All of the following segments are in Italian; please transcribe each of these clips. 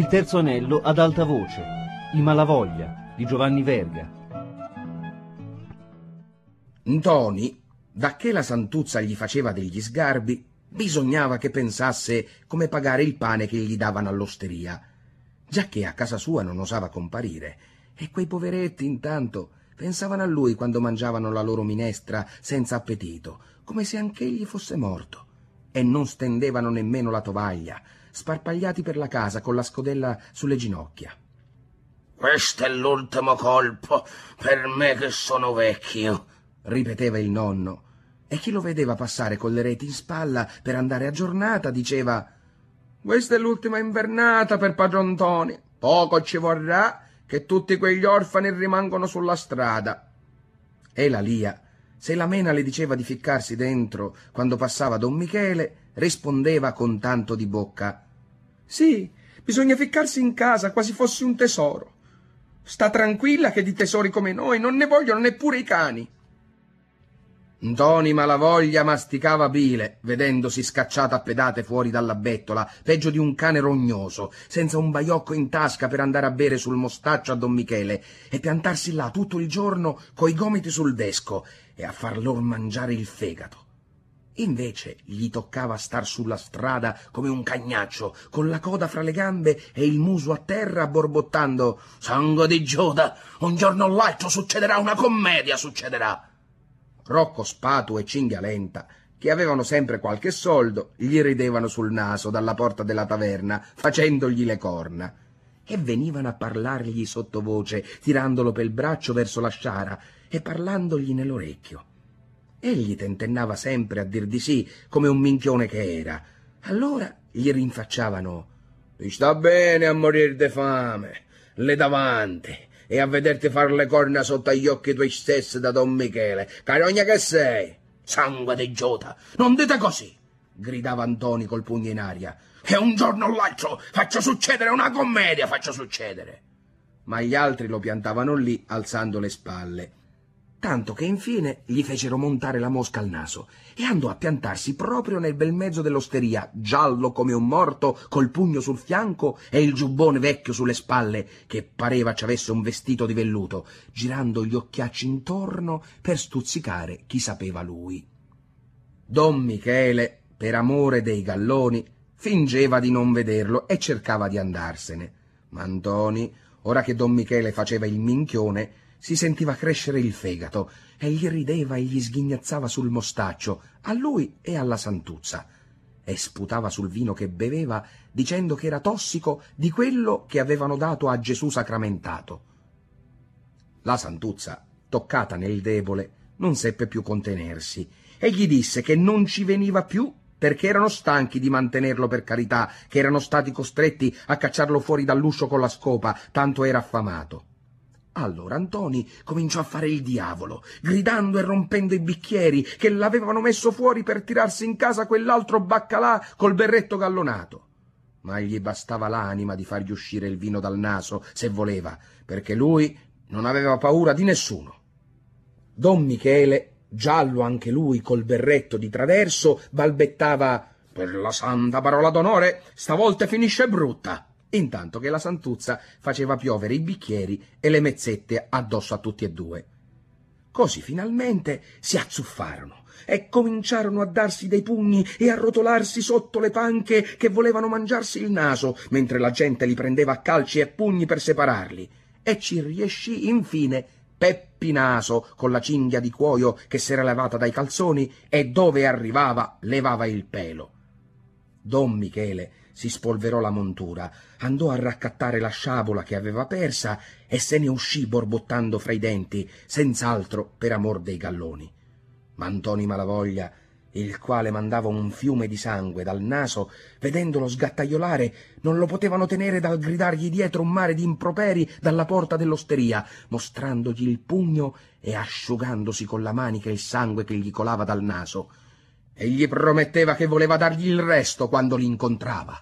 terzo anello ad alta voce, I Malavoglia di Giovanni Verga. Ntoni, dacché la Santuzza gli faceva degli sgarbi, bisognava che pensasse come pagare il pane che gli davano all'osteria, giacché a casa sua non osava comparire, e quei poveretti intanto pensavano a lui quando mangiavano la loro minestra senza appetito, come se anch'egli fosse morto, e non stendevano nemmeno la tovaglia, sparpagliati per la casa con la scodella sulle ginocchia. «Questo è l'ultimo colpo per me che sono vecchio», ripeteva il nonno, e chi lo vedeva passare con le reti in spalla per andare a giornata diceva: «Questa è l'ultima invernata per padron Ntoni, poco ci vorrà che tutti quegli orfani rimangono sulla strada». E la Lia, se la Mena le diceva di ficcarsi dentro quando passava don Michele, rispondeva con tanto di bocca: «Sì, bisogna ficcarsi in casa quasi fosse un tesoro. Sta tranquilla che di tesori come noi non ne vogliono neppure i cani». Ntoni Malavoglia masticava bile, vedendosi scacciata a pedate fuori dalla bettola, peggio di un cane rognoso, senza un baiocco in tasca per andare a bere sul mostaccio a don Michele e piantarsi là tutto il giorno coi gomiti sul desco e a far lor mangiare il fegato. Invece gli toccava star sulla strada come un cagnaccio, con la coda fra le gambe e il muso a terra, borbottando: «Sangue di Giuda, un giorno o l'altro succederà una commedia, succederà». Rocco Spatu e Cinghialenta, che avevano sempre qualche soldo, gli ridevano sul naso dalla porta della taverna, facendogli le corna, e venivano a parlargli sottovoce, tirandolo pel braccio verso la sciara e parlandogli nell'orecchio. Egli tentennava sempre a dir di sì, come un minchione che era. Allora gli rinfacciavano: «Ti sta bene a morir de fame, le davanti, e a vederti far le corna sotto agli occhi tuoi stessi da don Michele, carogna che sei!» «Sangue di Giuda, non dite così!» gridava Ntoni col pugno in aria. «Che un giorno o l'altro faccio succedere una commedia, faccio succedere!» Ma gli altri lo piantavano lì, alzando le spalle, tanto che infine gli fecero montare la mosca al naso e andò a piantarsi proprio nel bel mezzo dell'osteria, giallo come un morto, col pugno sul fianco e il giubbone vecchio sulle spalle, che pareva ci avesse un vestito di velluto, girando gli occhiacci intorno per stuzzicare chi sapeva lui. Don Michele, per amore dei galloni, fingeva di non vederlo e cercava di andarsene, ma Ntoni, ora che don Michele faceva il minchione, si sentiva crescere il fegato e gli rideva e gli sghignazzava sul mostaccio, a lui e alla Santuzza, e sputava sul vino che beveva, dicendo che era tossico di quello che avevano dato a Gesù sacramentato. La Santuzza, toccata nel debole, non seppe più contenersi e gli disse che non ci veniva più perché erano stanchi di mantenerlo per carità, che erano stati costretti a cacciarlo fuori dall'uscio con la scopa, tanto era affamato. Allora Ntoni cominciò a fare il diavolo, gridando e rompendo i bicchieri che l'avevano messo fuori per tirarsi in casa quell'altro baccalà col berretto gallonato. Ma gli bastava l'anima di fargli uscire il vino dal naso, se voleva, perché lui non aveva paura di nessuno. Don Michele, giallo anche lui col berretto di traverso, balbettava: «Per la santa parola d'onore, stavolta finisce brutta», intanto che la Santuzza faceva piovere i bicchieri e le mezzette addosso a tutti e due. Così finalmente si azzuffarono e cominciarono a darsi dei pugni e a rotolarsi sotto le panche che volevano mangiarsi il naso, mentre la gente li prendeva a calci e pugni per separarli, e ci riescì infine Peppi Naso con la cinghia di cuoio che s'era levata dai calzoni e dove arrivava levava il pelo. Don Michele si spolverò la montura, andò a raccattare la sciabola che aveva persa e se ne uscì borbottando fra i denti, senz'altro per amor dei galloni. Ma Ntoni Malavoglia, il quale mandava un fiume di sangue dal naso, vedendolo sgattaiolare, non lo potevano tenere dal gridargli dietro un mare di improperi dalla porta dell'osteria, mostrandogli il pugno e asciugandosi con la manica il sangue che gli colava dal naso, e gli prometteva che voleva dargli il resto quando li incontrava.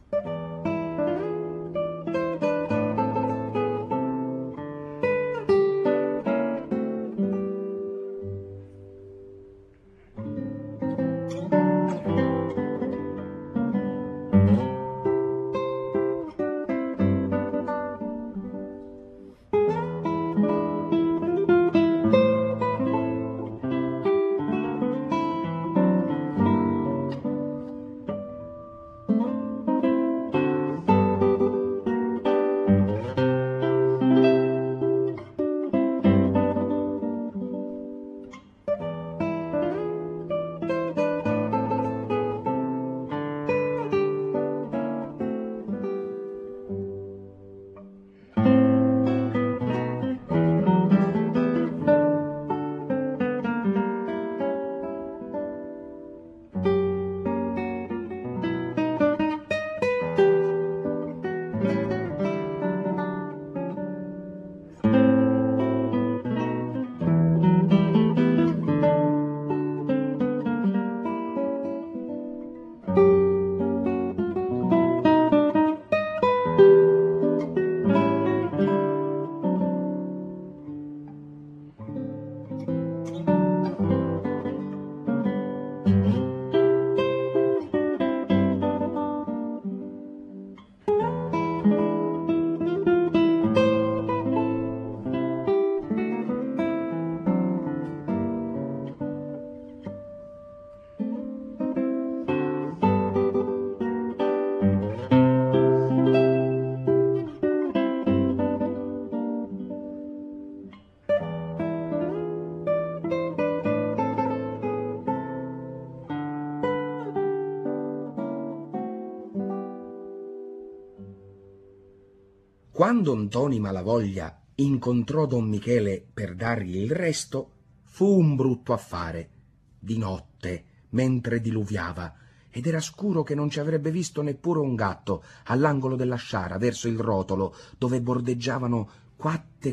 Quando Ntoni Malavoglia incontrò don Michele per dargli il resto, fu un brutto affare. Di notte, mentre diluviava, ed era scuro che non ci avrebbe visto neppure un gatto, all'angolo della sciara, verso il rotolo, dove bordeggiavano quatte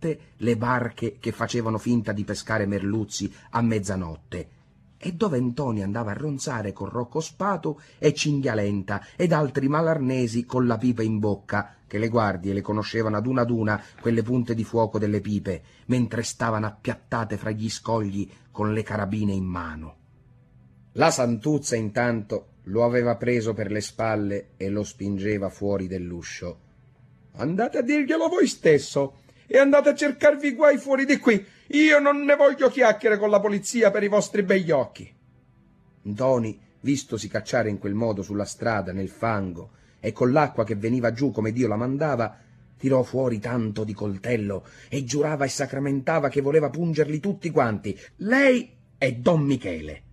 le barche che facevano finta di pescare merluzzi a mezzanotte, e dove Ntoni andava a ronzare con Rocco Spatu e Cinghialenta ed altri malarnesi con la pipa in bocca, che le guardie le conoscevano ad una quelle punte di fuoco delle pipe, mentre stavano appiattate fra gli scogli con le carabine in mano. La Santuzza intanto lo aveva preso per le spalle e lo spingeva fuori dell'uscio. «Andate a dirglielo voi stesso e andate a cercarvi guai fuori di qui. Io non ne voglio chiacchiere con la polizia per i vostri begli occhi». Ntoni, vistosi cacciare in quel modo sulla strada, nel fango, e con l'acqua che veniva giù come Dio la mandava, tirò fuori tanto di coltello e giurava e sacramentava che voleva pungerli tutti quanti, lei e don Michele.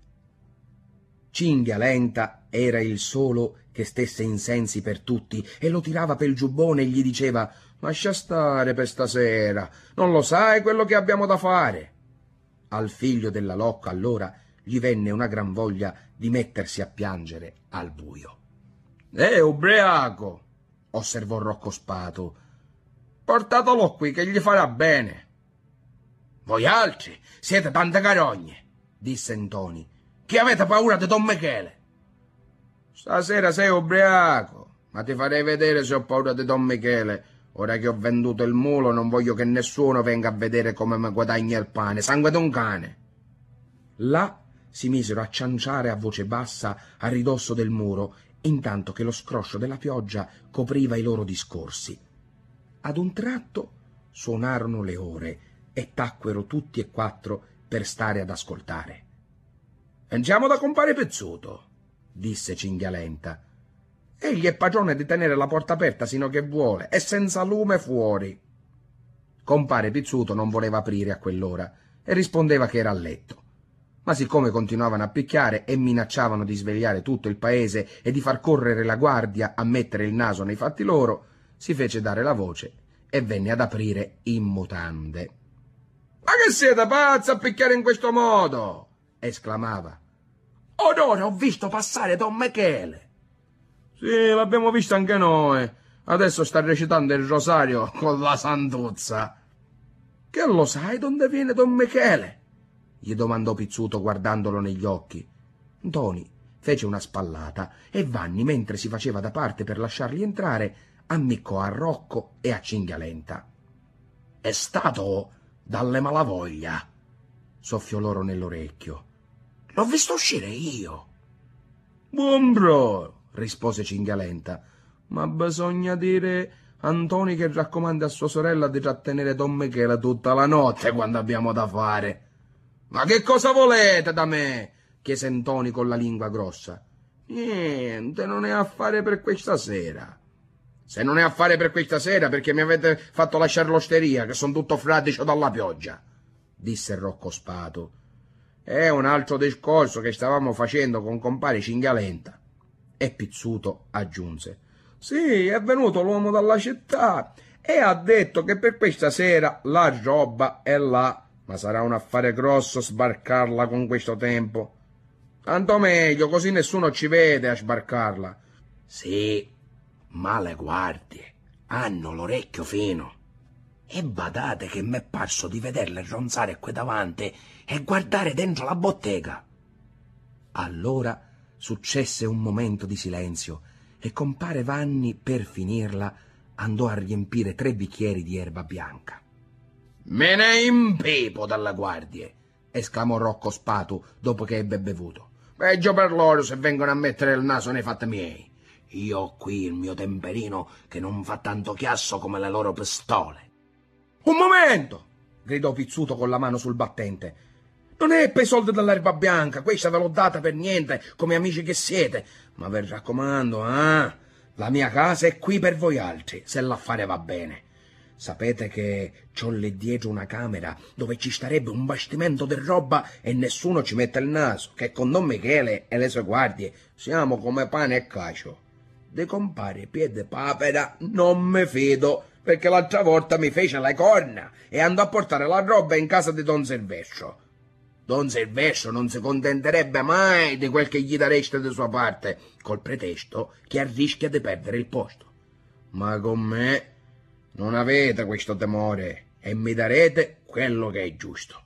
Cinghialenta era il solo che stesse in sensi per tutti e lo tirava pel giubbone e gli diceva: «Lascia stare per stasera, non lo sai quello che abbiamo da fare». Al figlio della Locca allora gli venne una gran voglia di mettersi a piangere al buio. Ubriaco», osservò Rocco Spatu, «portatelo qui che gli farà bene». «Voi altri siete tante carogne», disse Ntoni, «che avete paura di don Michele». «Stasera sei ubriaco, ma ti farei vedere se ho paura di don Michele. Ora che ho venduto il mulo non voglio che nessuno venga a vedere come mi guadagna il pane, sangue d'un cane». Là si misero a cianciare a voce bassa a ridosso del muro, intanto che lo scroscio della pioggia copriva i loro discorsi. Ad un tratto suonarono le ore e tacquero tutti e quattro per stare ad ascoltare. «Andiamo da compare Pizzuto», disse Cinghialenta. «Egli è padrone di tenere la porta aperta sino che vuole e senza lume fuori». Compare Pizzuto non voleva aprire a quell'ora e rispondeva che era a letto. Ma siccome continuavano a picchiare e minacciavano di svegliare tutto il paese e di far correre la guardia a mettere il naso nei fatti loro, si fece dare la voce e venne ad aprire in mutande. «Ma che siete pazzi a picchiare in questo modo?» esclamava. «Ora ho visto passare don Michele». «Sì, l'abbiamo visto anche noi. Adesso sta recitando il rosario con la Santuzza». «Che lo sai dove viene don Michele?» gli domandò Pizzuto guardandolo negli occhi. Ntoni fece una spallata e Vanni, mentre si faceva da parte per lasciarli entrare, ammiccò a Rocco e a Cingalenta. «È stato dalle Malavoglia», soffiò loro nell'orecchio. «L'ho visto uscire io». «Buon bro», rispose Cingalenta, «ma bisogna dire Antoni che raccomanda a sua sorella di trattenere Don Michele tutta la notte quando abbiamo da fare». «Ma che cosa volete da me?» chiese Antoni con la lingua grossa. «Niente, non è affare per questa sera». «Se non è affare per questa sera, perché mi avete fatto lasciare l'osteria, che son tutto fradicio dalla pioggia», disse Rocco Spatu. «È un altro discorso che stavamo facendo con compare Cingalenta». E Pizzuto aggiunse: «Sì, è venuto l'uomo dalla città e ha detto che per questa sera la roba è là, ma sarà un affare grosso sbarcarla con questo tempo. Tanto meglio, così nessuno ci vede a sbarcarla». «Sì, ma le guardie hanno l'orecchio fino. E badate che m'è parso di vederle ronzare qui davanti e guardare dentro la bottega». Allora successe un momento di silenzio e compare Vanni, per finirla, andò a riempire 3 bicchieri di erba bianca. «Me ne impepo dalle guardie», esclamò Rocco Spatu dopo che ebbe bevuto. «Peggio per loro se vengono a mettere il naso nei fatti miei. Io ho qui il mio temperino che non fa tanto chiasso come le loro pistole». «Un momento!» gridò Pizzuto con la mano sul battente. «Non è per i soldi dell'erba bianca, questa ve l'ho data per niente, come amici che siete, ma vi raccomando, la mia casa è qui per voi altri, se l'affare va bene. Sapete che c'ho lì dietro una camera dove ci starebbe un bastimento di roba e nessuno ci mette il naso, che con Don Michele e le sue guardie siamo come pane e cacio. De compare Piedipapera non mi fido, perché l'altra volta mi fece le corna e andò a portare la roba in casa di Don Silvestro. Don Silvestro non si contenterebbe mai di quel che gli dareste di sua parte, col pretesto che rischia di perdere il posto. Ma con me non avete questo timore e mi darete quello che è giusto».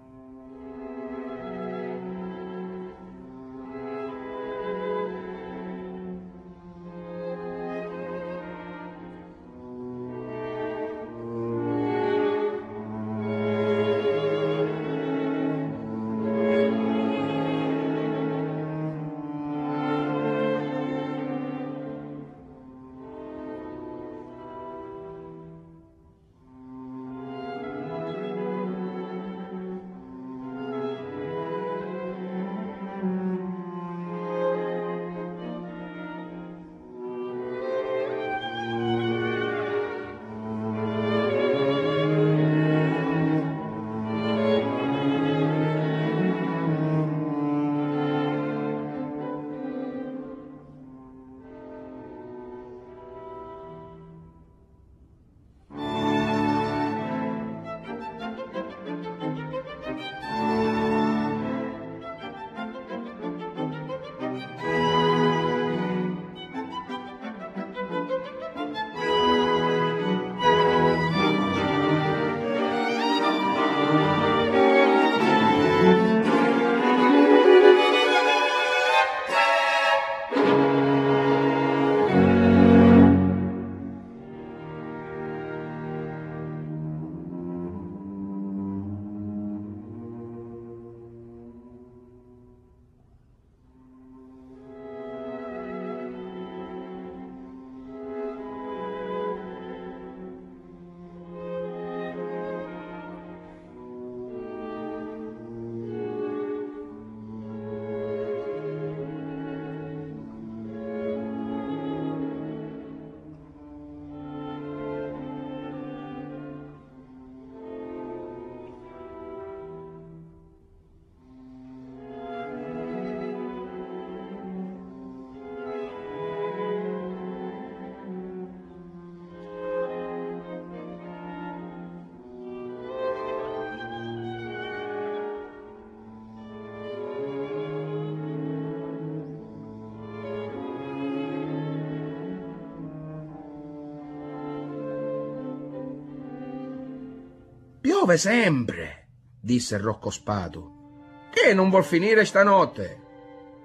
«Piove sempre», disse Rocco Spatu. «Che non vuol finire stanotte?»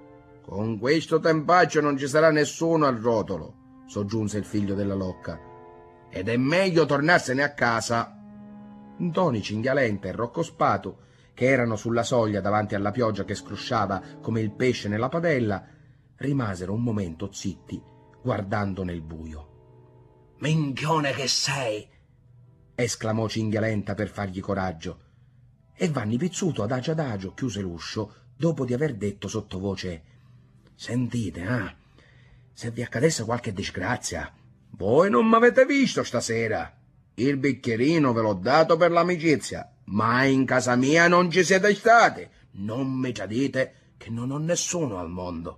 Con questo tempaccio non ci sarà nessuno al rotolo, soggiunse il figlio della Locca. Ed è meglio tornarsene a casa. Ntoni, Cinghialenta e Rocco Spatu, che erano sulla soglia davanti alla pioggia che scrosciava come il pesce nella padella, rimasero un momento zitti, guardando nel buio. Minchione che sei! Esclamò Cinghialenta per fargli coraggio. E Vanni Pizzuto adagio chiuse l'uscio dopo di aver detto sottovoce: «Sentite, se vi accadesse qualche disgrazia, voi non m'avete visto stasera. Il bicchierino ve l'ho dato per l'amicizia, ma in casa mia non ci siete stati. Non mi tradite che non ho nessuno al mondo».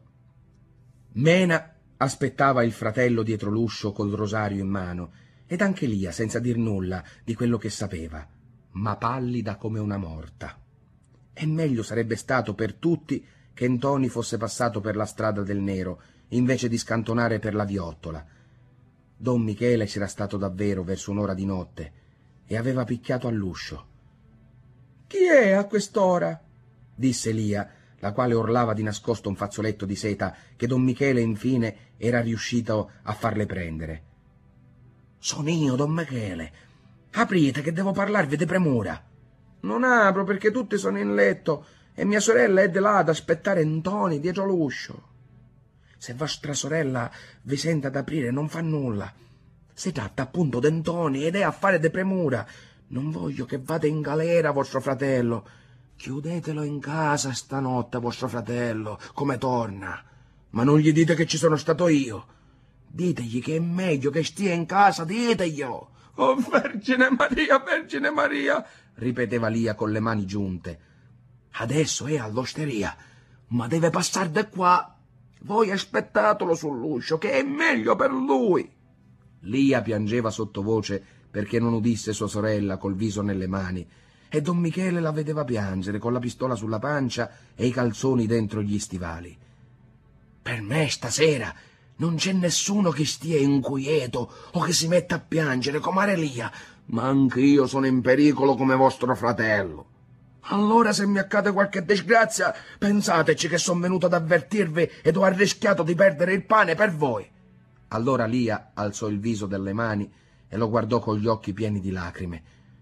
Mena aspettava il fratello dietro l'uscio col rosario in mano, ed anche Lia senza dir nulla di quello che sapeva, ma pallida come una morta. E meglio sarebbe stato per tutti che Ntoni fosse passato per la strada del Nero, invece di scantonare per la Viottola. Don Michele c'era stato davvero verso un'ora di notte e aveva picchiato all'uscio. «Chi è a quest'ora?» disse Lia, la quale orlava di nascosto un fazzoletto di seta che Don Michele infine era riuscito a farle prendere. «Sono io, Don Michele. Aprite che devo parlarvi di premura». «Non apro perché tutti sono in letto e mia sorella è di là ad aspettare Ntoni dietro l'uscio». «Se vostra sorella vi sente ad aprire non fa nulla. Si tratta appunto di Ntoni ed è affare di premura. Non voglio che vada in galera vostro fratello. Chiudetelo in casa stanotte vostro fratello, come torna. Ma non gli dite che ci sono stato io. Ditegli che è meglio che stia in casa, diteglielo». «Oh, Vergine Maria!» ripeteva Lia con le mani giunte. «Adesso è all'osteria, ma deve passare da qua. Voi aspettatelo sull'uscio, che è meglio per lui». Lia piangeva sottovoce perché non udisse sua sorella col viso nelle mani, e Don Michele la vedeva piangere con la pistola sulla pancia e i calzoni dentro gli stivali. «Per me stasera non c'è nessuno che stia inquieto o che si metta a piangere, comare Lia, ma anch'io sono in pericolo come vostro fratello. Allora se mi accade qualche disgrazia, pensateci che sono venuto ad avvertirvi ed ho arrischiato di perdere il pane per voi». Allora Lia alzò il viso dalle mani e lo guardò con gli occhi pieni di lacrime.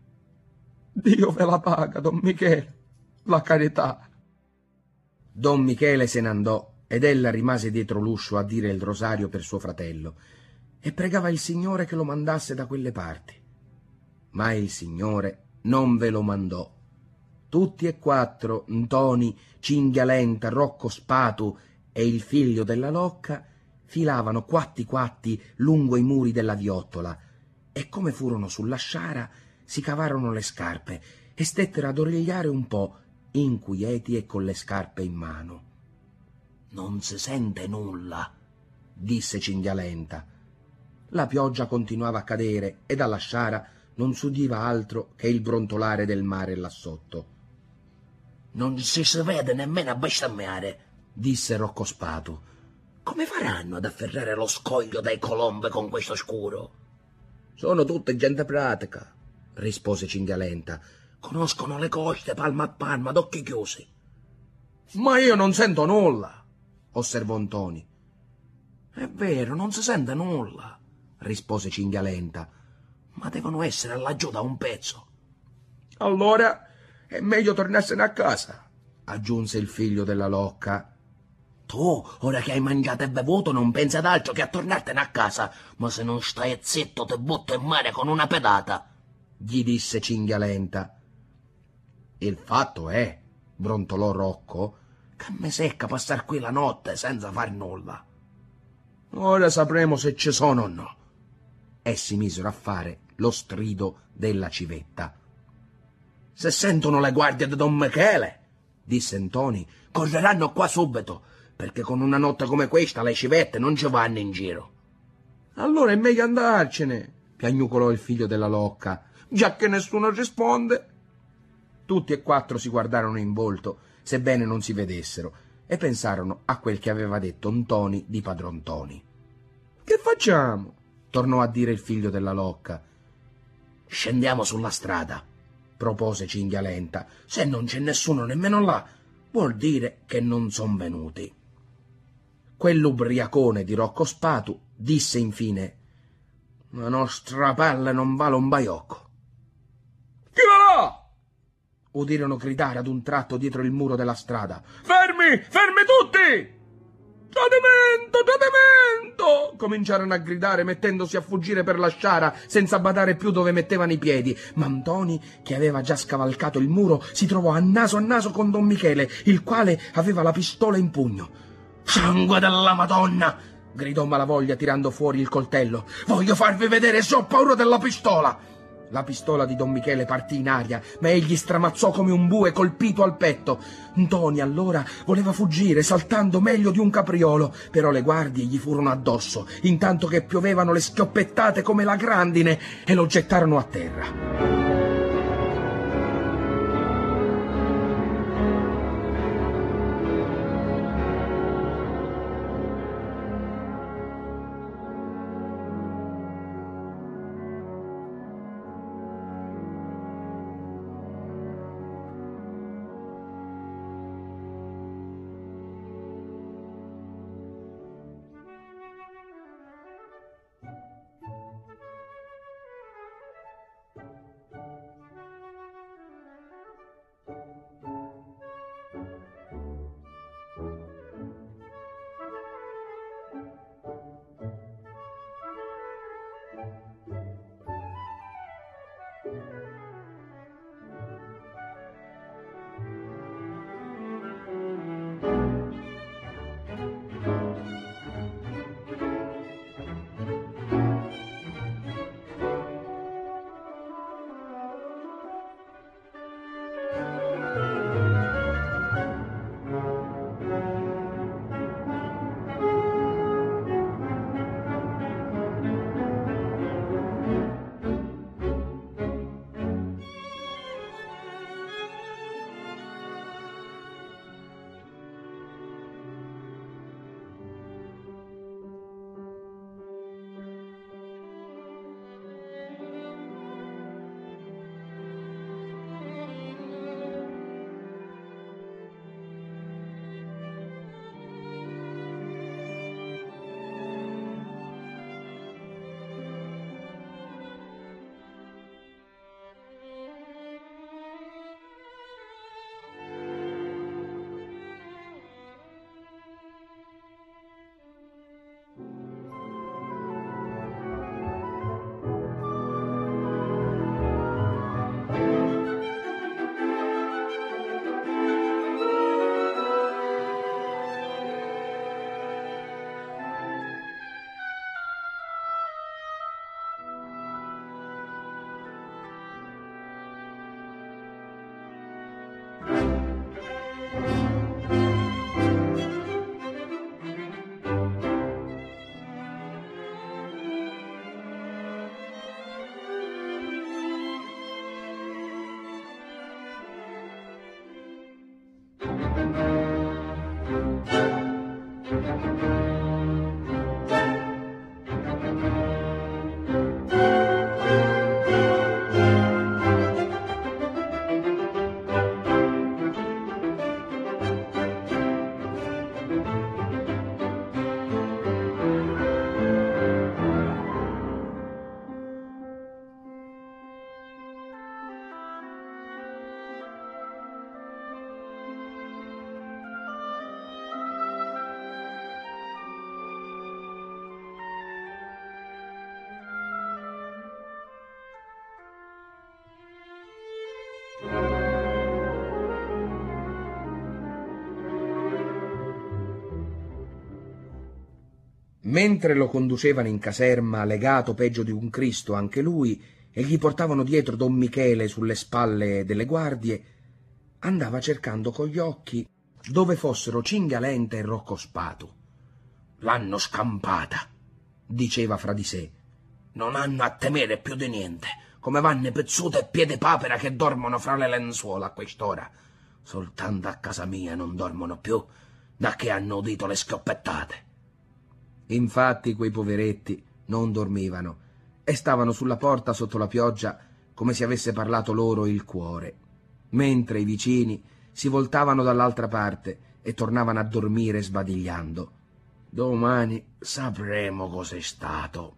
«Dio ve la paga, Don Michele, la carità». Don Michele se ne andò ed ella rimase dietro l'uscio a dire il rosario per suo fratello e pregava il Signore che lo mandasse da quelle parti. Ma il Signore non ve lo mandò. Tutti e quattro, Ntoni, Cinghialenta, Rocco Spatu e il figlio della Locca, filavano quatti quatti lungo i muri della Viottola e come furono sulla sciara si cavarono le scarpe e stettero ad origliare un po', inquieti e con le scarpe in mano. «Non si sente nulla», disse Cinghialenta. La pioggia continuava a cadere e dalla sciara non s'udiva altro che il brontolare del mare là sotto. «Non si vede nemmeno a bestemmiare», disse Rocco Spatu. «Come faranno ad afferrare lo scoglio dai colombe con questo scuro?» «Sono tutte gente pratica», rispose Cinghialenta. «Conoscono le coste palma a palma, ad occhi chiusi». «Ma io non sento nulla», osservò Ntoni. «È vero, non si sente nulla», rispose Cinghialenta, «ma devono essere laggiù da un pezzo». «Allora è meglio tornarsene a casa», aggiunse il figlio della Locca. «Tu, ora che hai mangiato e bevuto, non pensi ad altro che a tornartene a casa, ma se non stai zitto ti butto in mare con una pedata», gli disse Cinghialenta. «Il fatto è», brontolò Rocco, «che mi secca passar qui la notte senza far nulla». «Ora sapremo se ci sono o no». E si misero a fare lo strido della civetta. «Se sentono le guardie di Don Michele», disse Ntoni, «correranno qua subito, perché con una notte come questa le civette non ci vanno in giro». «Allora è meglio andarcene», piagnucolò il figlio della Locca, «già che nessuno risponde». Tutti e quattro si guardarono in volto, sebbene non si vedessero, e pensarono a quel che aveva detto Ntoni di padron Ntoni. «Che facciamo?» tornò a dire il figlio della Locca. «Scendiamo sulla strada», propose Cinghialenta. «Se non c'è nessuno nemmeno là, vuol dire che non son venuti». Quell'ubriacone di Rocco Spatu disse infine: «La nostra pelle non vale un baiocco». «Chi va là?» udirono gridare ad un tratto dietro il muro della strada. «Fermi! Fermi tutti!» «Tradimento! Tradimento!» cominciarono a gridare, mettendosi a fuggire per la sciara, senza badare più dove mettevano i piedi. Ma Ntoni, che aveva già scavalcato il muro, si trovò a naso con Don Michele, il quale aveva la pistola in pugno. «Sangue della Madonna!» gridò Malavoglia tirando fuori il coltello. «Voglio farvi vedere se ho paura della pistola!» La pistola di Don Michele partì in aria, ma egli stramazzò come un bue colpito al petto. Ntoni allora voleva fuggire, saltando meglio di un capriolo, però le guardie gli furono addosso, intanto che piovevano le schioppettate come la grandine, e lo gettarono a terra. Mentre lo conducevano in caserma, legato peggio di un Cristo anche lui, e gli portavano dietro Don Michele sulle spalle delle guardie, andava cercando con gli occhi dove fossero Cingalenta e Rocco Spatu. «L'hanno scampata», diceva fra di sé. «Non hanno a temere più di niente, come vanno Pezzuto e Piedipapera che dormono fra le lenzuola a quest'ora. Soltanto a casa mia non dormono più, da che hanno udito le schioppettate». Infatti quei poveretti non dormivano e stavano sulla porta sotto la pioggia come se avesse parlato loro il cuore, mentre i vicini si voltavano dall'altra parte e tornavano a dormire sbadigliando. Domani sapremo cos'è stato.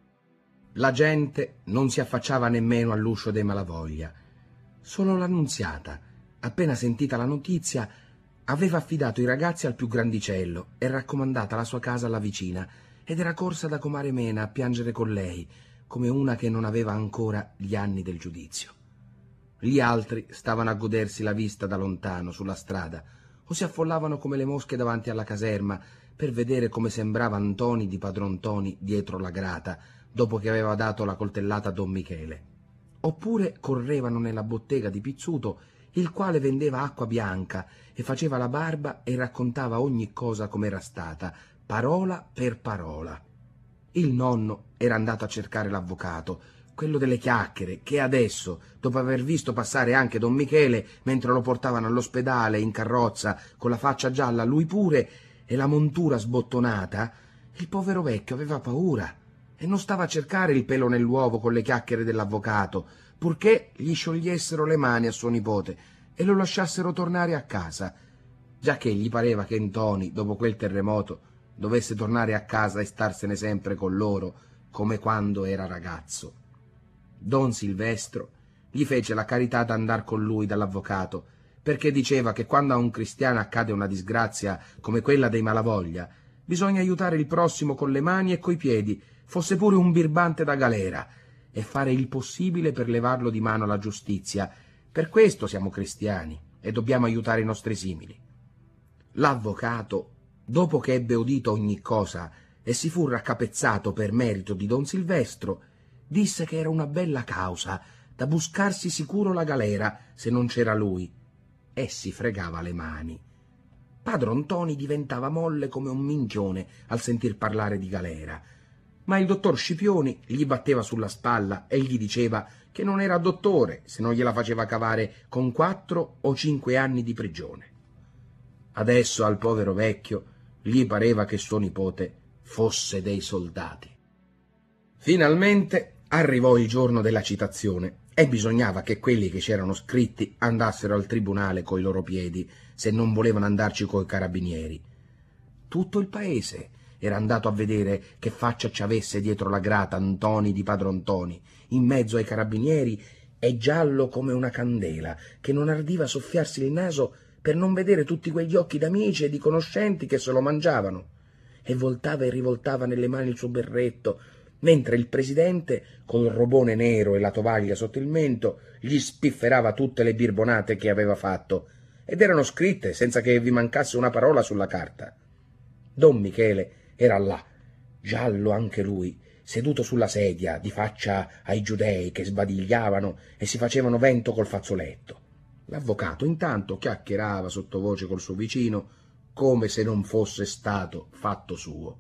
La gente non si affacciava nemmeno all'uscio dei Malavoglia. Solo l'Annunziata, appena sentita la notizia, aveva affidato i ragazzi al più grandicello e raccomandata la sua casa alla vicina, ed era corsa da comare Mena a piangere con lei, come una che non aveva ancora gli anni del giudizio. Gli altri stavano a godersi la vista da lontano sulla strada, o si affollavano come le mosche davanti alla caserma per vedere come sembrava Ntoni di padron Ntoni dietro la grata, dopo che aveva dato la coltellata a don Michele. Oppure correvano nella bottega di Pizzuto, il quale vendeva acqua bianca e faceva la barba e raccontava ogni cosa com'era stata, parola per parola. Il nonno era andato a cercare l'avvocato, quello delle chiacchiere, che adesso, dopo aver visto passare anche don Michele mentre lo portavano all'ospedale in carrozza con la faccia gialla, lui pure, e la montura sbottonata, il povero vecchio aveva paura e non stava a cercare il pelo nell'uovo con le chiacchiere dell'avvocato, purché gli sciogliessero le mani a suo nipote e lo lasciassero tornare a casa, giacché gli pareva che Ntoni, dopo quel terremoto, dovesse tornare a casa e starsene sempre con loro, come quando era ragazzo. Don Silvestro gli fece la carità d'andar con lui dall'avvocato, perché diceva che quando a un cristiano accade una disgrazia come quella dei Malavoglia, bisogna aiutare il prossimo con le mani e coi piedi, fosse pure un birbante da galera, e fare il possibile per levarlo di mano alla giustizia. Per questo siamo cristiani e dobbiamo aiutare i nostri simili. L'avvocato, dopo che ebbe udito ogni cosa e si fu raccapezzato per merito di don Silvestro, disse che era una bella causa, da buscarsi sicuro la galera se non c'era lui, e si fregava le mani. Padron Ntoni diventava molle come un minchione al sentir parlare di galera, ma il dottor Scipioni gli batteva sulla spalla e gli diceva che non era dottore se non gliela faceva cavare con 4 o 5 anni di prigione. Adesso al povero vecchio gli pareva che suo nipote fosse dei soldati. Finalmente arrivò il giorno della citazione e bisognava che quelli che c'erano scritti andassero al tribunale coi loro piedi, se non volevano andarci coi carabinieri. Tutto il paese era andato a vedere che faccia ci avesse dietro la grata Ntoni di padron Ntoni, in mezzo ai carabinieri, e giallo come una candela, che non ardiva soffiarsi il naso per non vedere tutti quegli occhi d'amici e di conoscenti che se lo mangiavano, e voltava e rivoltava nelle mani il suo berretto, mentre il presidente, con un robone nero e la tovaglia sotto il mento, gli spifferava tutte le birbonate che aveva fatto, ed erano scritte senza che vi mancasse una parola sulla carta. Don Michele era là, giallo anche lui, seduto sulla sedia, di faccia ai giudei che sbadigliavano e si facevano vento col fazzoletto. L'avvocato intanto chiacchierava sottovoce col suo vicino, come se non fosse stato fatto suo.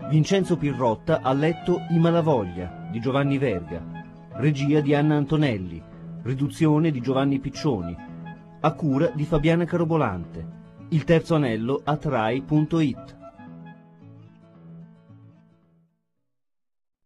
Vincenzo Pirrotta ha letto I Malavoglia di Giovanni Verga, regia di Anna Antonelli, riduzione di Giovanni Piccioni, a cura di Fabiana Carobolante. Il terzo anello a Trai.it.